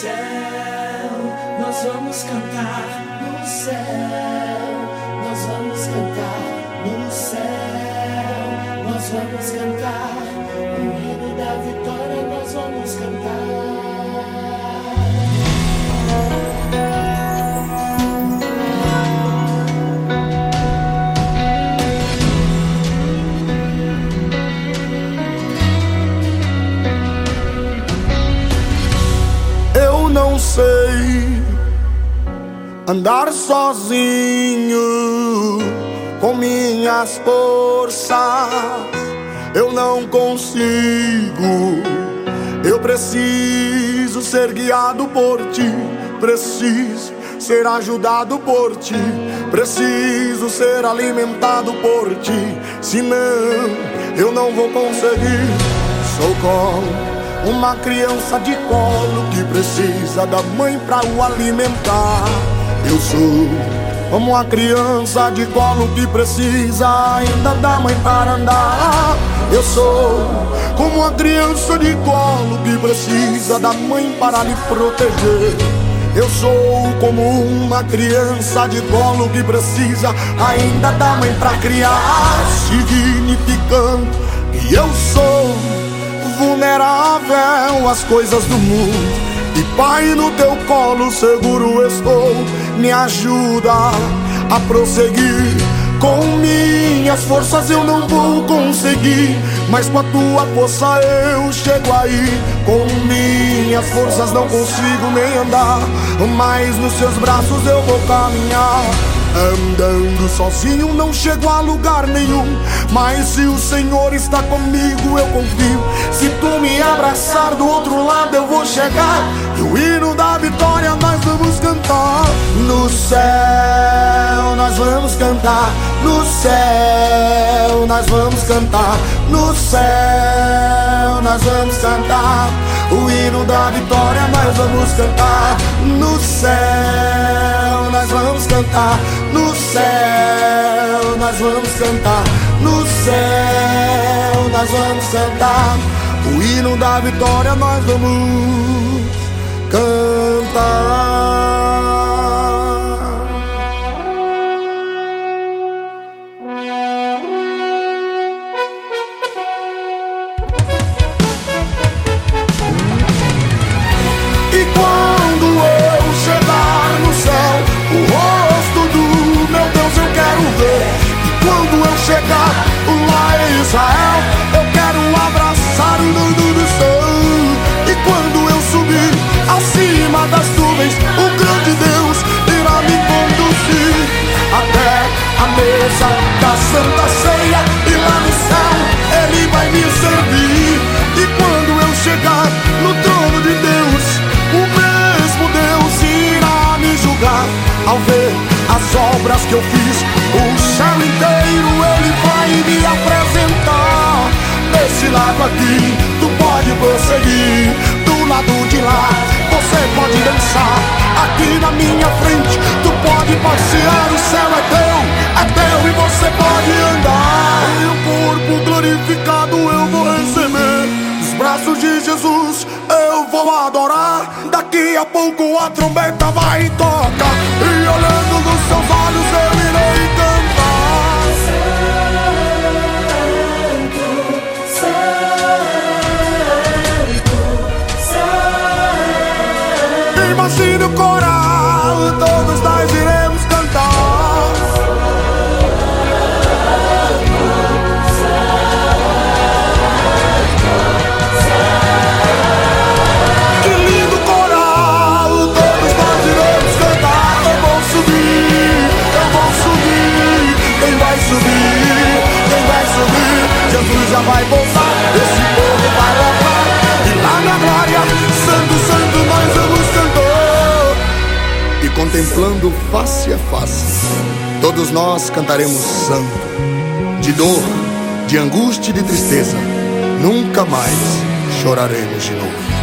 céu, nós vamos cantar no céu, nós vamos cantar no céu, nós vamos cantar o hino da vitória, nós vamos cantar. Eu não sei andar sozinho com minhas forças, eu não consigo. Eu preciso ser guiado por ti, preciso ser ajudado por ti, preciso ser alimentado por ti, senão eu não vou conseguir. Sou como uma criança de colo que precisa da mãe pra o alimentar. Eu sou como uma criança de colo que precisa ainda da mãe para andar. Eu sou como uma criança de colo que precisa da mãe para lhe proteger. Eu sou como uma criança de colo que precisa ainda da mãe pra criar, significando que eu sou vulnerável às coisas do mundo. E Pai, no teu colo seguro estou. Me ajuda a prosseguir. Com minhas forças eu não vou conseguir, mas com a tua força eu chego aí. Com minhas forças não consigo nem andar, mas nos seus braços eu vou caminhar. Andando sozinho não chego a lugar nenhum, mas se o Senhor está comigo eu confio. Se tu me abraçar do outro lado eu vou chegar, e o hino da vitória nós vamos cantar. No céu nós vamos cantar, no céu nós vamos cantar, no céu nós vamos cantar. O hino da vitória nós vamos cantar, no céu nós vamos cantar, no céu nós vamos cantar, no céu nós vamos cantar. O hino da vitória nós vamos cantar. E quando eu chegar no céu, o rosto do meu Deus eu quero ver. E quando eu chegar lá em Israel, eu quero abraçar o dono do céu. E quando eu subir acima das nuvens, o grande Deus irá me conduzir até a mesa da Santa Ceia. E lá no céu Ele vai me servir. E quando eu chegar no trono de Deus, o mesmo Deus irá me julgar. Ao ver as obras que eu fiz, o céu inteiro Ele vai me apresentar. Desse lado aqui, tu pode prosseguir. Do lado de lá, você pode dançar. Aqui na minha frente, tu pode passear. O céu é teu e você pode andar. E o corpo glorificado eu vou receber. Nos braços de Jesus eu vou adorar. Daqui a pouco a trombeta vai tocar, e olhando nos seus olhos eu irei cantar. Imagine o coral, todos nós iremos cantar. Que lindo coral, todos nós iremos cantar. Eu vou subir, quem vai subir, quem vai subir? Jesus já vai voltar, esse povo vai louvar. E lá na glória, santo, santo, nós vamos cantar. E contemplando face a face, todos nós cantaremos santo. De dor, de angústia e de tristeza, nunca mais choraremos de novo.